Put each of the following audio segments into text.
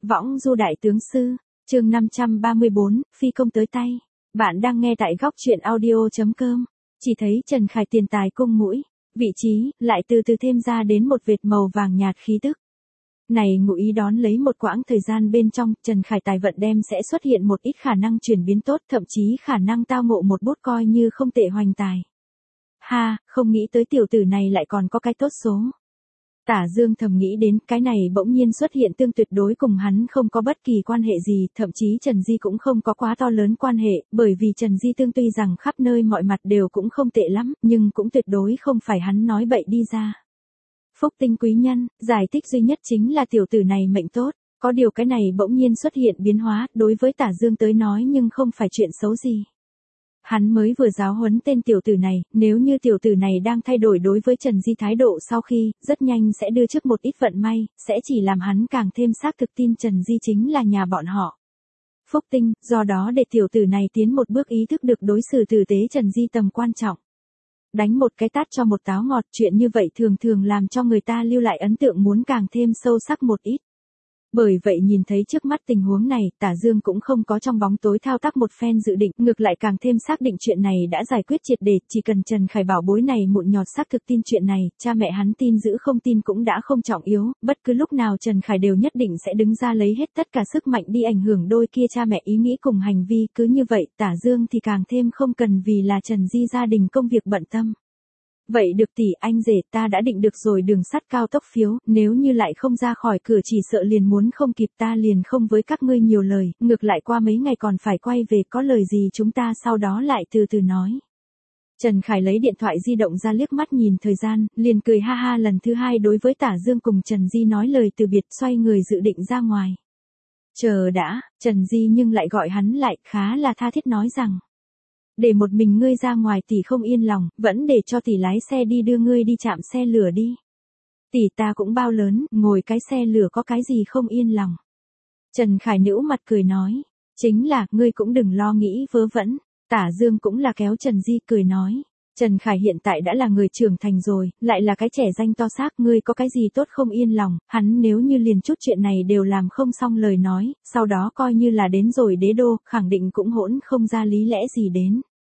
Võng du đại tướng sư, chương 534, phi công tới tay. Bạn đang nghe tại góc truyện audio.com. Chỉ thấy Trần Khải tiền tài cung mũi, vị trí, lại từ từ thêm ra đến một vệt màu vàng nhạt khí tức. Này ngụ ý đón lấy một quãng thời gian bên trong, Trần Khải tài vận đem sẽ xuất hiện một ít khả năng chuyển biến tốt, thậm chí khả năng tao ngộ một bút coi như không tệ hoành tài. Ha, không nghĩ tới tiểu tử này lại còn có cái tốt số. Tả Dương thầm nghĩ đến cái này bỗng nhiên xuất hiện tương tuyệt đối cùng hắn không có bất kỳ quan hệ gì, thậm chí Trần Di cũng không có quá to lớn quan hệ, bởi vì Trần Di tương tuy rằng khắp nơi mọi mặt đều cũng không tệ lắm, nhưng cũng tuyệt đối không phải hắn nói bậy đi ra. Phúc tinh quý nhân, giải thích duy nhất chính là tiểu tử này mệnh tốt, có điều cái này bỗng nhiên xuất hiện biến hóa, đối với Tả Dương tới nói nhưng không phải chuyện xấu gì. Hắn mới vừa giáo huấn tên tiểu tử này, nếu như tiểu tử này đang thay đổi đối với Trần Di thái độ sau khi, rất nhanh sẽ đưa trước một ít vận may, sẽ chỉ làm hắn càng thêm xác thực tin Trần Di chính là nhà bọn họ. Phúc tinh, do đó để tiểu tử này tiến một bước ý thức được đối xử tử tế Trần Di tầm quan trọng. Đánh một cái tát cho một táo ngọt, chuyện như vậy thường thường làm cho người ta lưu lại ấn tượng muốn càng thêm sâu sắc một ít. Bởi vậy nhìn thấy trước mắt tình huống này, Tả Dương cũng không có trong bóng tối thao tác một phen dự định, ngược lại càng thêm xác định chuyện này đã giải quyết triệt để, chỉ cần Trần Khải bảo bối này mụn nhọt xác thực tin chuyện này, cha mẹ hắn tin giữ không tin cũng đã không trọng yếu, bất cứ lúc nào Trần Khải đều nhất định sẽ đứng ra lấy hết tất cả sức mạnh đi ảnh hưởng đôi kia cha mẹ ý nghĩ cùng hành vi, cứ như vậy Tả Dương thì càng thêm không cần vì là Trần Di gia đình công việc bận tâm. Vậy được tỷ, anh rể, ta đã định được rồi đường sắt cao tốc phiếu, nếu như lại không ra khỏi cửa chỉ sợ liền muốn không kịp, ta liền không với các ngươi nhiều lời, ngược lại qua mấy ngày còn phải quay về, có lời gì chúng ta sau đó lại từ từ nói. Trần Khải lấy điện thoại di động ra liếc mắt nhìn thời gian, liền cười ha ha lần thứ hai đối với Tả Dương cùng Trần Di nói lời từ biệt, xoay người dự định ra ngoài. Chờ đã, Trần Di nhưng lại gọi hắn lại, khá là tha thiết nói rằng. Để một mình ngươi ra ngoài tỷ không yên lòng, vẫn để cho tỷ lái xe đi đưa ngươi đi trạm xe lửa đi. Tỷ ta cũng bao lớn, ngồi cái xe lửa có cái gì không yên lòng. Trần Khải nễu mặt cười nói, chính là, ngươi cũng đừng lo nghĩ vớ vẩn. Tả Dương cũng là kéo Trần Di cười nói, Trần Khải hiện tại đã là người trưởng thành rồi, lại là cái trẻ danh to xác, ngươi có cái gì tốt không yên lòng, hắn nếu như liền chút chuyện này đều làm không xong lời nói, sau đó coi như là đến rồi đế đô, khẳng định cũng hỗn không ra lý lẽ gì đến.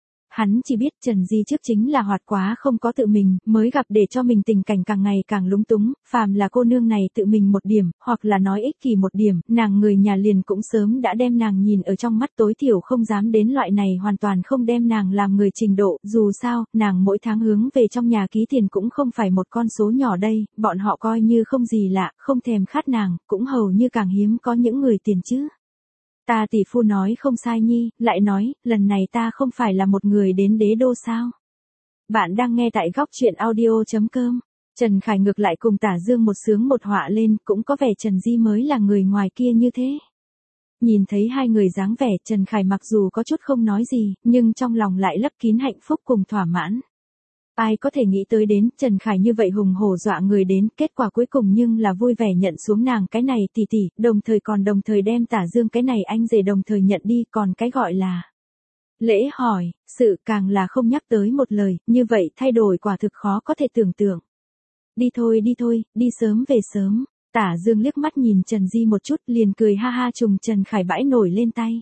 Hắn chỉ biết Trần Di trước chính là hoạt quá không có tự mình, mới gặp để cho mình tình cảnh càng ngày càng lúng túng, phàm là cô nương này tự mình một điểm, hoặc là nói ích kỷ một điểm, nàng người nhà liền cũng sớm đã đem nàng nhìn ở trong mắt, tối thiểu không dám đến loại này hoàn toàn không đem nàng làm người trình độ, dù sao, nàng mỗi tháng hướng về trong nhà ký tiền cũng không phải một con số nhỏ đây, bọn họ coi như không gì lạ, không thèm khát nàng, cũng hầu như càng hiếm có những người tiền chứ. Ta tỷ phu nói không sai nhi, lại nói, lần này ta không phải là một người đến đế đô sao? Bạn đang nghe tại góc truyện audio.com. Trần Khải ngược lại cùng Tả Dương một sướng một họa lên, cũng có vẻ Trần Di mới là người ngoài kia như thế. Nhìn thấy hai người dáng vẻ, Trần Khải mặc dù có chút không nói gì, nhưng trong lòng lại lấp kín hạnh phúc cùng thỏa mãn. Ai có thể nghĩ tới đến, Trần Khải như vậy hùng hổ dọa người đến, kết quả cuối cùng nhưng là vui vẻ nhận xuống nàng cái này tỷ tỷ, đồng thời đem Tả Dương cái này anh rể đồng thời nhận đi, còn cái gọi là lễ hỏi, sự càng là không nhắc tới một lời, như vậy thay đổi quả thực khó có thể tưởng tượng. Đi thôi, đi sớm về sớm. Tả Dương liếc mắt nhìn Trần Di một chút, liền cười ha ha trùng Trần Khải bãi nổi lên tay.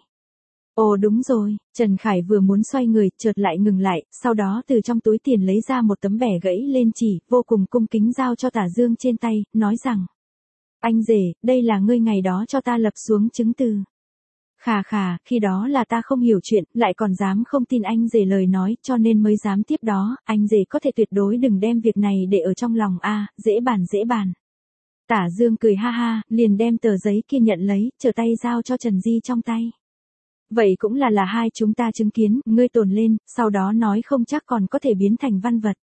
Ồ đúng rồi, Trần Khải vừa muốn xoay người, chợt lại ngừng lại, sau đó từ trong túi tiền lấy ra một tấm bẻ gãy lên chỉ, vô cùng cung kính giao cho Tả Dương trên tay, nói rằng. Anh rể, đây là ngươi ngày đó cho ta lập xuống chứng từ. Khà, khi đó là ta không hiểu chuyện, lại còn dám không tin anh rể lời nói, cho nên mới dám tiếp đó, anh rể có thể tuyệt đối đừng đem việc này để ở trong lòng a, dễ bàn. Tả Dương cười ha ha, liền đem tờ giấy kia nhận lấy, trở tay giao cho Trần Di trong tay. Vậy cũng là hai chúng ta chứng kiến, ngươi tồn lên, sau đó nói không chắc còn có thể biến thành văn vật.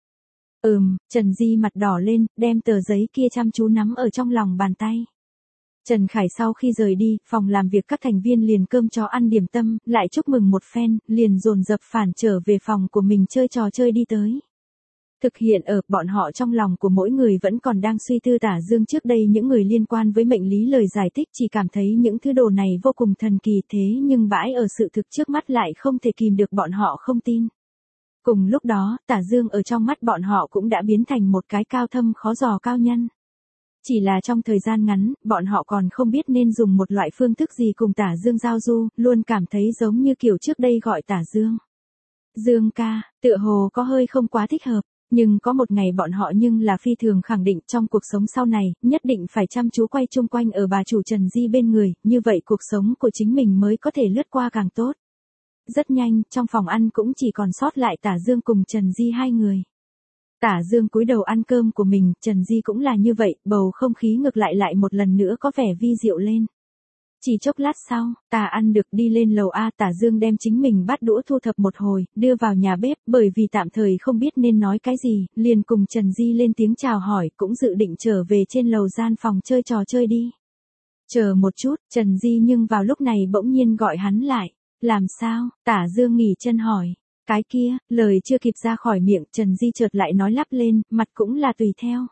Trần Di mặt đỏ lên, đem tờ giấy kia chăm chú nắm ở trong lòng bàn tay. Trần Khải sau khi rời đi, phòng làm việc các thành viên liền cơm chó ăn điểm tâm, lại chúc mừng một phen, liền dồn dập phản trở về phòng của mình chơi trò chơi đi tới. Thực hiện ở, bọn họ trong lòng của mỗi người vẫn còn đang suy tư Tả Dương trước đây những người liên quan với mệnh lý lời giải thích, chỉ cảm thấy những thứ đồ này vô cùng thần kỳ, thế nhưng bãi ở sự thực trước mắt lại không thể kìm được bọn họ không tin. Cùng lúc đó, Tả Dương ở trong mắt bọn họ cũng đã biến thành một cái cao thâm khó dò cao nhân. Chỉ là trong thời gian ngắn, bọn họ còn không biết nên dùng một loại phương thức gì cùng Tả Dương giao du, luôn cảm thấy giống như kiểu trước đây gọi Tả Dương. Dương ca, tựa hồ có hơi không quá thích hợp, nhưng có một ngày bọn họ nhưng là phi thường khẳng định trong cuộc sống sau này, nhất định phải chăm chú quay chung quanh ở bà chủ Trần Di bên người, như vậy cuộc sống của chính mình mới có thể lướt qua càng tốt. Rất nhanh, trong phòng ăn cũng chỉ còn sót lại Tả Dương cùng Trần Di hai người. Tả Dương cúi đầu ăn cơm của mình, Trần Di cũng là như vậy, bầu không khí ngược lại một lần nữa có vẻ vi diệu lên. Chỉ chốc lát sau, Tả ăn được đi lên lầu A, Tả Dương đem chính mình bát đũa thu thập một hồi, đưa vào nhà bếp, bởi vì tạm thời không biết nên nói cái gì, liền cùng Trần Di lên tiếng chào hỏi, cũng dự định trở về trên lầu gian phòng chơi trò chơi đi. Chờ một chút, Trần Di nhưng vào lúc này bỗng nhiên gọi hắn lại. Làm sao? Tả Dương nghỉ chân hỏi. Cái kia, lời chưa kịp ra khỏi miệng, Trần Di chợt lại nói lắp lên, mặt cũng là tùy theo.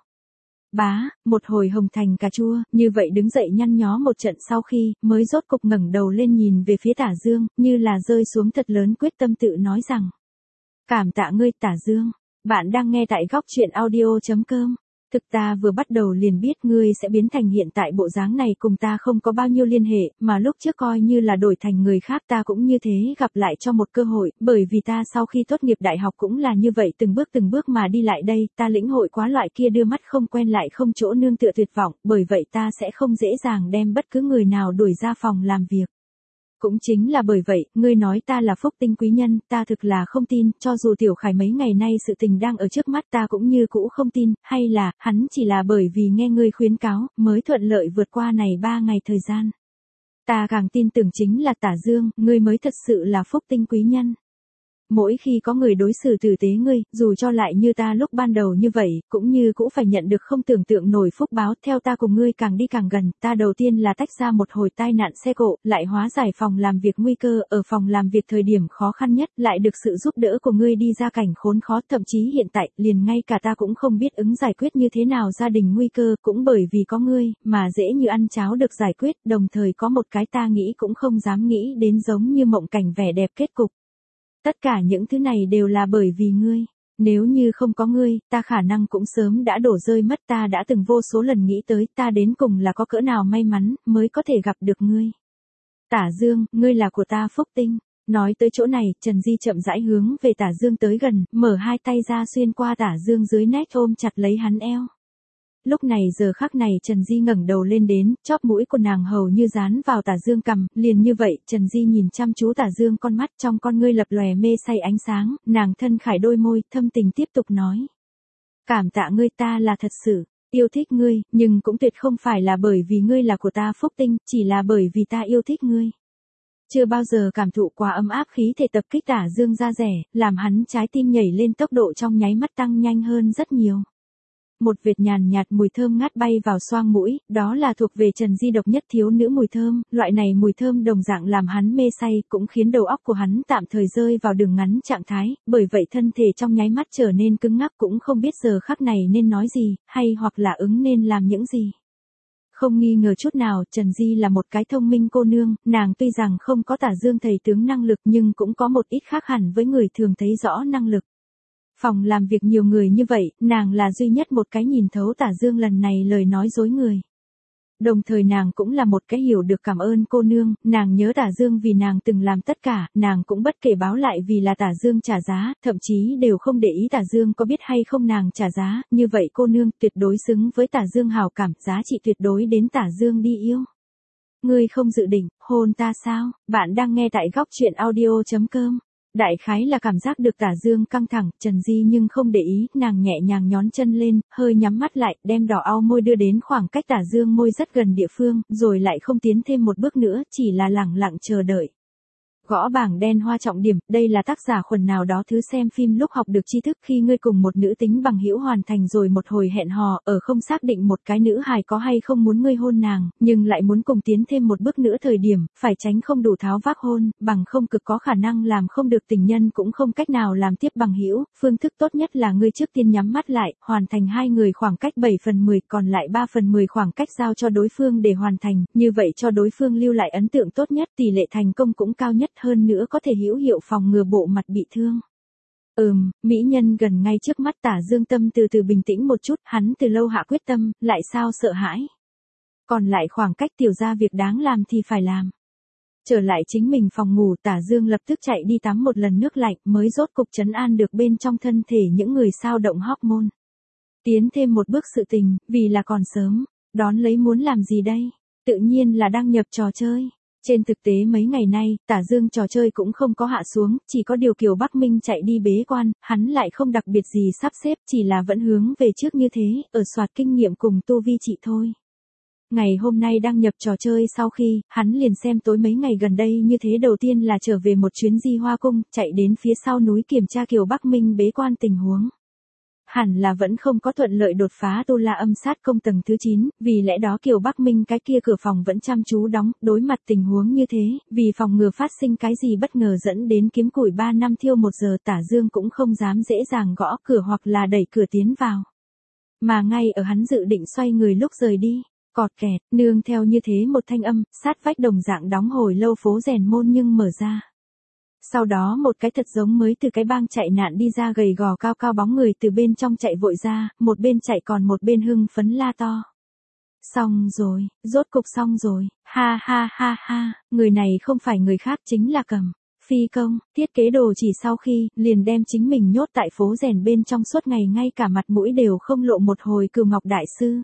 Bá, một hồi hồng thành cà chua, như vậy đứng dậy nhăn nhó một trận sau khi, mới rốt cục ngẩng đầu lên nhìn về phía Tả Dương, như là rơi xuống thật lớn quyết tâm tự nói rằng. Cảm tạ ngươi Tả Dương, bạn đang nghe tại góc truyện audio.com. Thực ta vừa bắt đầu liền biết ngươi sẽ biến thành hiện tại bộ dáng này cùng ta không có bao nhiêu liên hệ, mà lúc trước coi như là đổi thành người khác ta cũng như thế gặp lại cho một cơ hội, bởi vì ta sau khi tốt nghiệp đại học cũng là như vậy từng bước mà đi lại đây, ta lĩnh hội quá loại kia đưa mắt không quen lại không chỗ nương tựa tuyệt vọng, bởi vậy ta sẽ không dễ dàng đem bất cứ người nào đuổi ra phòng làm việc. Cũng chính là bởi vậy, ngươi nói ta là phúc tinh quý nhân, ta thực là không tin, cho dù Tiểu Khải mấy ngày nay sự tình đang ở trước mắt ta cũng như cũ không tin, hay là, hắn chỉ là bởi vì nghe ngươi khuyến cáo, mới thuận lợi vượt qua này 3 ngày thời gian. Ta càng tin tưởng chính là Tả Dương, ngươi mới thật sự là phúc tinh quý nhân. Mỗi khi có người đối xử tử tế ngươi, dù cho lại như ta lúc ban đầu như vậy, cũng như cũ phải nhận được không tưởng tượng nổi phúc báo, theo ta cùng ngươi càng đi càng gần, ta đầu tiên là tách ra một hồi tai nạn xe cộ, lại hóa giải phòng làm việc nguy cơ, ở phòng làm việc thời điểm khó khăn nhất, lại được sự giúp đỡ của ngươi đi ra cảnh khốn khó, thậm chí hiện tại, liền ngay cả ta cũng không biết ứng giải quyết như thế nào gia đình nguy cơ, cũng bởi vì có ngươi, mà dễ như ăn cháo được giải quyết, đồng thời có một cái ta nghĩ cũng không dám nghĩ đến giống như mộng cảnh vẻ đẹp kết cục. Tất cả những thứ này đều là bởi vì ngươi. Nếu như không có ngươi, ta khả năng cũng sớm đã đổ rơi mất, ta đã từng vô số lần nghĩ tới ta đến cùng là có cỡ nào may mắn, mới có thể gặp được ngươi. Tả Dương, ngươi là của ta phúc tinh. Nói tới chỗ này, Trần Di chậm rãi hướng về Tả Dương tới gần, mở hai tay ra xuyên qua Tả Dương dưới nách ôm chặt lấy hắn eo. Lúc này giờ khắc này Trần Di ngẩng đầu lên đến, chóp mũi của nàng hầu như dán vào Tả Dương cằm, liền như vậy, Trần Di nhìn chăm chú Tả Dương con mắt trong con ngươi lập lòe mê say ánh sáng, nàng thân khải đôi môi, thâm tình tiếp tục nói. Cảm tạ ngươi, ta là thật sự yêu thích ngươi, nhưng cũng tuyệt không phải là bởi vì ngươi là của ta phúc tinh, chỉ là bởi vì ta yêu thích ngươi. Chưa bao giờ cảm thụ quá ấm áp khí thể tập kích Tả Dương da rẻ, làm hắn trái tim nhảy lên tốc độ trong nháy mắt tăng nhanh hơn rất nhiều. Một vệt nhàn nhạt mùi thơm ngát bay vào xoang mũi, đó là thuộc về Trần Di độc nhất thiếu nữ mùi thơm, loại này mùi thơm đồng dạng làm hắn mê say, cũng khiến đầu óc của hắn tạm thời rơi vào đường ngắn trạng thái, bởi vậy thân thể trong nháy mắt trở nên cứng ngắc, cũng không biết giờ khắc này nên nói gì, hay hoặc là ứng nên làm những gì. Không nghi ngờ chút nào, Trần Di là một cái thông minh cô nương, nàng tuy rằng không có Tả Dương thầy tướng năng lực nhưng cũng có một ít khác hẳn với người thường thấy rõ năng lực. Phòng làm việc nhiều người như vậy, nàng là duy nhất một cái nhìn thấu Tả Dương lần này lời nói dối người. Đồng thời nàng cũng là một cái hiểu được cảm ơn cô nương, nàng nhớ Tả Dương vì nàng từng làm tất cả, nàng cũng bất kể báo lại vì là Tả Dương trả giá, thậm chí đều không để ý Tả Dương có biết hay không nàng trả giá, như vậy cô nương tuyệt đối xứng với Tả Dương hào cảm, giá trị tuyệt đối đến Tả Dương đi yêu. Ngươi không dự định hôn ta sao? Bạn đang nghe tại góc truyện audio.com. Đại khái là cảm giác được Tả Dương căng thẳng, Trần Di nhưng không để ý, nàng nhẹ nhàng nhón chân lên, hơi nhắm mắt lại, đem đỏ au môi đưa đến khoảng cách Tả Dương môi rất gần địa phương, rồi lại không tiến thêm một bước nữa, chỉ là lẳng lặng chờ đợi. Gõ bảng đen hoa trọng điểm, đây là tác giả khuẩn nào đó thứ xem phim lúc học được tri thức khi ngươi cùng một nữ tính bằng hữu hoàn thành rồi một hồi hẹn hò, ở không xác định một cái nữ hài có hay không muốn ngươi hôn nàng, nhưng lại muốn cùng tiến thêm một bước nữa thời điểm, phải tránh không đủ tháo vác hôn, bằng không cực có khả năng làm không được tình nhân cũng không cách nào làm tiếp bằng hữu, phương thức tốt nhất là ngươi trước tiên nhắm mắt lại, hoàn thành hai người khoảng cách 7/10, còn lại 3/10 khoảng cách giao cho đối phương để hoàn thành, như vậy cho đối phương lưu lại ấn tượng tốt nhất, tỷ lệ thành công cũng cao nhất, hơn nữa có thể hữu hiệu phòng ngừa bộ mặt bị thương. Mỹ nhân gần ngay trước mắt Tả Dương tâm từ từ bình tĩnh một chút, hắn từ lâu hạ quyết tâm, lại sao sợ hãi. Còn lại khoảng cách tiểu ra việc đáng làm thì phải làm. Trở lại chính mình phòng ngủ, Tả Dương lập tức chạy đi tắm một lần nước lạnh mới rốt cục trấn an được bên trong thân thể những người sao động hormone. Tiến thêm một bước sự tình, vì là còn sớm, đón lấy muốn làm gì đây? Tự nhiên là đăng nhập trò chơi. Trên thực tế mấy ngày nay, Tả Dương trò chơi cũng không có hạ xuống, chỉ có điều Kiều Bắc Minh chạy đi bế quan, hắn lại không đặc biệt gì sắp xếp, chỉ là vẫn hướng về trước như thế, ở soạt kinh nghiệm cùng tu vi trị thôi. Ngày hôm nay đăng nhập trò chơi sau khi, hắn liền xem tối mấy ngày gần đây như thế, đầu tiên là trở về một chuyến Di Hoa Cung, chạy đến phía sau núi kiểm tra Kiều Bắc Minh bế quan tình huống. Hẳn là vẫn không có thuận lợi đột phá Tu La Âm Sát Công tầng thứ 9, vì lẽ đó Kiều Bắc Minh cái kia cửa phòng vẫn chăm chú đóng, đối mặt tình huống như thế, vì phòng ngừa phát sinh cái gì bất ngờ dẫn đến kiếm củi 3 năm thiêu 1 giờ, Tả Dương cũng không dám dễ dàng gõ cửa hoặc là đẩy cửa tiến vào. Mà ngay ở hắn dự định xoay người lúc rời đi, cọt kẹt, nương theo như thế một thanh âm, sát vách đồng dạng đóng hồi lâu phố rèn môn nhưng mở ra. Sau đó một cái thật giống mới từ cái bang chạy nạn đi ra gầy gò cao cao bóng người từ bên trong chạy vội ra, một bên chạy còn một bên hưng phấn la to. Xong rồi, rốt cục xong rồi, ha ha ha ha, người này không phải người khác chính là Cầm Phi Công, thiết kế đồ chỉ sau khi, liền đem chính mình nhốt tại phố rèn bên trong suốt ngày ngay cả mặt mũi đều không lộ một hồi Cửu Ngọc Đại Sư.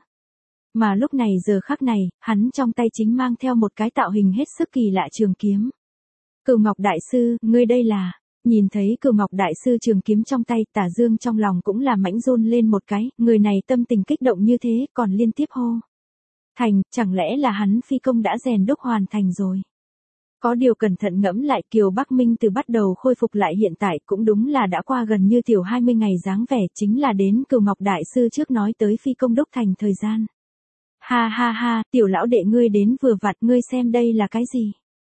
Mà lúc này giờ khắc này, hắn trong tay chính mang theo một cái tạo hình hết sức kỳ lạ trường kiếm. Cửu Ngọc Đại Sư, ngươi đây là... Nhìn thấy Cửu Ngọc Đại Sư trường kiếm trong tay, Tả Dương trong lòng cũng là mãnh run lên một cái, người này tâm tình kích động như thế, còn liên tiếp hô. Thành, chẳng lẽ là hắn phi công đã rèn đúc hoàn thành rồi. Có điều cẩn thận ngẫm lại, Kiều Bắc Minh từ bắt đầu khôi phục lại hiện tại cũng đúng là đã qua gần như tiểu 20 ngày dáng vẻ, chính là đến Cửu Ngọc Đại Sư trước nói tới phi công đúc thành thời gian. Ha ha ha, tiểu lão đệ ngươi đến vừa vặn, ngươi xem đây là cái gì?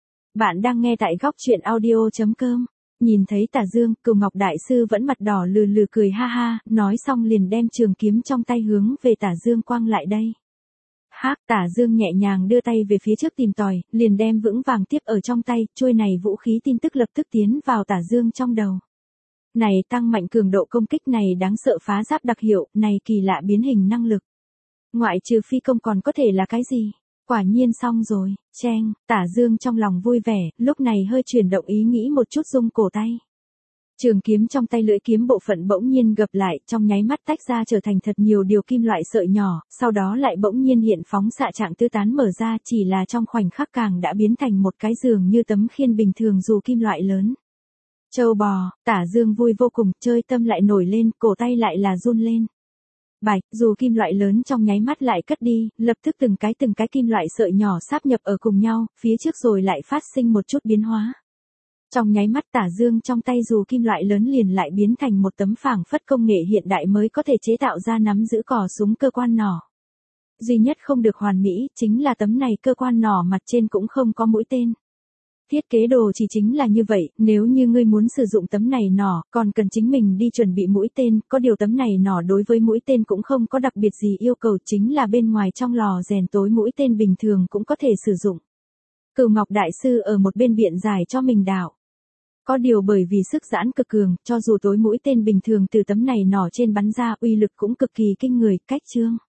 Bạn đang nghe tại góc truyện audio.com. Nhìn thấy Tả Dương, Cửu Ngọc Đại Sư vẫn mặt đỏ lừ lừ cười ha ha, nói xong liền đem trường kiếm trong tay hướng về Tả Dương quăng lại đây. Hắc, Tả Dương nhẹ nhàng đưa tay về phía trước tìm tòi, liền đem vững vàng tiếp ở trong tay, chuôi này vũ khí tin tức lập tức tiến vào Tả Dương trong đầu. Này tăng mạnh cường độ công kích, này đáng sợ phá giáp đặc hiệu, này kỳ lạ biến hình năng lực. Ngoại trừ phi công còn có thể là cái gì? Quả nhiên xong rồi, cheng, Tả Dương trong lòng vui vẻ, lúc này hơi chuyển động ý nghĩ một chút rung cổ tay. Trường kiếm trong tay lưỡi kiếm bộ phận bỗng nhiên gập lại, trong nháy mắt tách ra trở thành thật nhiều điều kim loại sợi nhỏ, sau đó lại bỗng nhiên hiện phóng xạ trạng tứ tán mở ra, chỉ là trong khoảnh khắc càng đã biến thành một cái giường như tấm khiên bình thường dù kim loại lớn. Châu bò, Tả Dương vui vô cùng, chơi tâm lại nổi lên, cổ tay lại là run lên. Bạch, dù kim loại lớn trong nháy mắt lại cất đi, lập tức từng cái kim loại sợi nhỏ sáp nhập ở cùng nhau, phía trước rồi lại phát sinh một chút biến hóa. Trong nháy mắt Tả Dương trong tay dù kim loại lớn liền lại biến thành một tấm phảng phất công nghệ hiện đại mới có thể chế tạo ra nắm giữ cò súng cơ quan nỏ. Duy nhất không được hoàn mỹ, chính là tấm này cơ quan nỏ mặt trên cũng không có mũi tên. Thiết kế đồ chỉ chính là như vậy, nếu như ngươi muốn sử dụng tấm này nỏ, còn cần chính mình đi chuẩn bị mũi tên, có điều tấm này nỏ đối với mũi tên cũng không có đặc biệt gì yêu cầu, chính là bên ngoài trong lò rèn tối mũi tên bình thường cũng có thể sử dụng. Cửu Ngọc Đại Sư ở một bên biện giải cho mình đạo. Có điều bởi vì sức giãn cực cường, cho dù tối mũi tên bình thường từ tấm này nỏ trên bắn ra, uy lực cũng cực kỳ kinh người, cách chương.